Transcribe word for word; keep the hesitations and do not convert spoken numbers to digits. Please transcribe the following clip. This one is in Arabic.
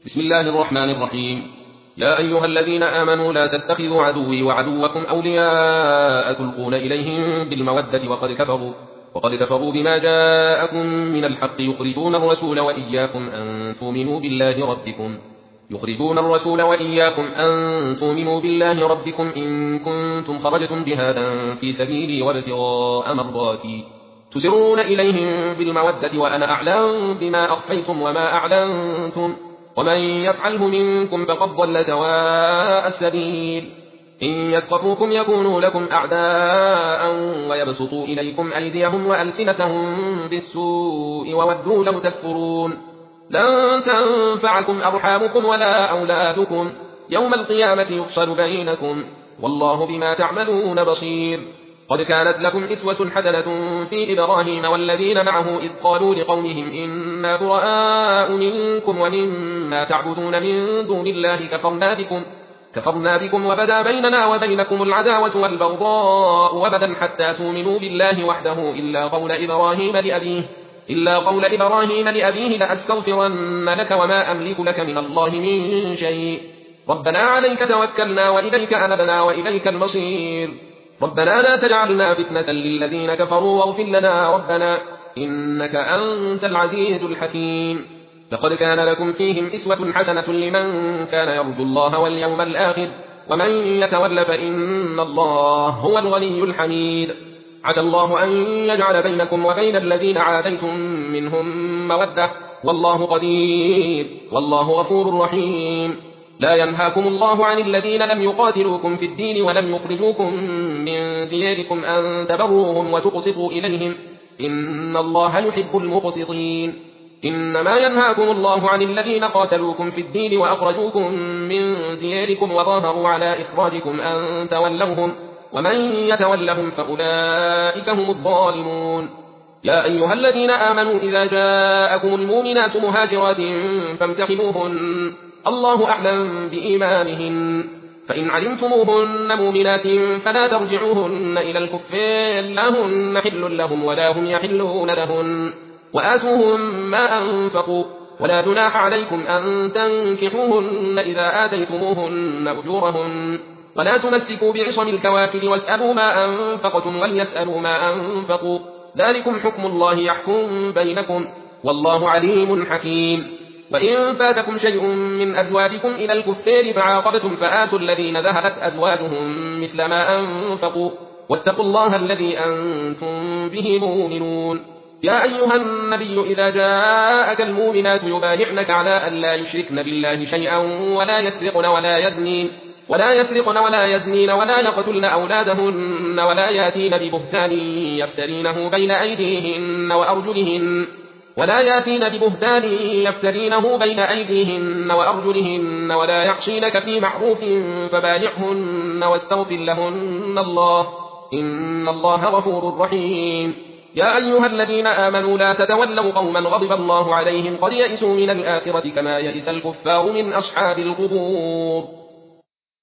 بسم الله الرحمن الرحيم. يا أيها الذين آمنوا لا تتخذوا عدوي وعدوكم أولياء تلقون إليهم بالمودة وقد كفروا وقد كفروا بما جاءكم من الحق يخرجون الرسول وإياكم أن تؤمنوا بالله ربكم يخرجون الرسول وإياكم أن تؤمنوا بالله ربكم إن كنتم خرجتم جهادا في سبيلي وابتغاء مرضاتي تسرون إليهم بالمودة وأنا أعلم بما أخفيتم وما أعلنتم ومن يفعله منكم فقد ضل سواء السبيل. إن يثقفوكم يكونوا لكم أعداء ويبسطوا إليكم أيديهم وألسنتهم بالسوء وودوا لو تكفرون. لن تنفعكم أرحامكم ولا أولادكم يوم القيامة يفصل بينكم والله بما تعملون بصير. قد كانت لكم إسوة حسنة في إبراهيم والذين معه إذ قالوا لقومهم إنا براء منكم ومما تعبدون من دون الله كفرنا بكم, كفرنا بكم وبدا بيننا وبينكم العداوة والبغضاء أبدا حتى تؤمنوا بالله وحده إلا قول إبراهيم لأبيه إلا قول إبراهيم لأبيه لأستغفرن لك وما أملك لك من الله من شيء ربنا عليك توكلنا وإليك أنبنا وإليك المصير. ربنا لا تجعلنا فتنة للذين كفروا واغفر لنا ربنا إنك أنت العزيز الحكيم. لقد كان لكم فيهم إسوة حسنة لمن كان يرجو الله واليوم الآخر ومن يتول فإن الله هو الغني الحميد. عسى الله أن يجعل بينكم وبين الذين عاديتم منهم مودة والله قدير والله غفور رحيم. لا ينهاكم الله عن الذين لم يقاتلوكم في الدين ولم يخرجوكم من دياركم أن تبروهم وتقسطوا إليهم إن الله يحب المقسطين. إنما ينهاكم الله عن الذين قاتلوكم في الدين وأخرجوكم من دياركم وظاهروا على إخراجكم أن تولوهم ومن يتولهم فأولئك هم الظالمون. يا أيها الذين آمنوا إذا جاءكم المؤمنات مهاجرات فامتحنوهن الله أعلم بإيمانهن فإن علمتموهن مؤمنات فلا ترجعوهن إلى الكفار لا هن حل لهم ولا هم يحلون لهن وآتوهم ما أنفقوا ولا جناح عليكم أن تنكحوهن إذا آتيتموهن أجورهن ولا تمسكوا بعصم الكوافر واسألوا ما أنفقتم وليسألوا ما أنفقوا ذلكم حكم الله يحكم بينكم والله عليم حكيم. وإن فاتكم شيء من أزواجكم إلى الكفار فعاقبتم فآتوا الذين ذهبت أزواجهم مثل ما أنفقوا واتقوا الله الذي أنتم به مؤمنون. يا أيها النبي إذا جاءك المؤمنات يبايعنك على أن لا يشركن بالله شيئا ولا يسرقن ولا يزنين ولا يسرقن ولا يزنين ولا يقتلن أولادهن ولا ياتين ببهتان يفترينه بين أيديهن وأرجلهن ولا ياتين ببهتان يفترينه بين أيديهن وأرجلهن ولا يعصينك في معروف فبايعهن واستغفر لهن الله إن الله غفور رحيم. يا أيها الذين آمنوا لا تتولوا قوما غضب الله عليهم قد يئسوا من الآخرة كما يئس الكفار من أصحاب القبور.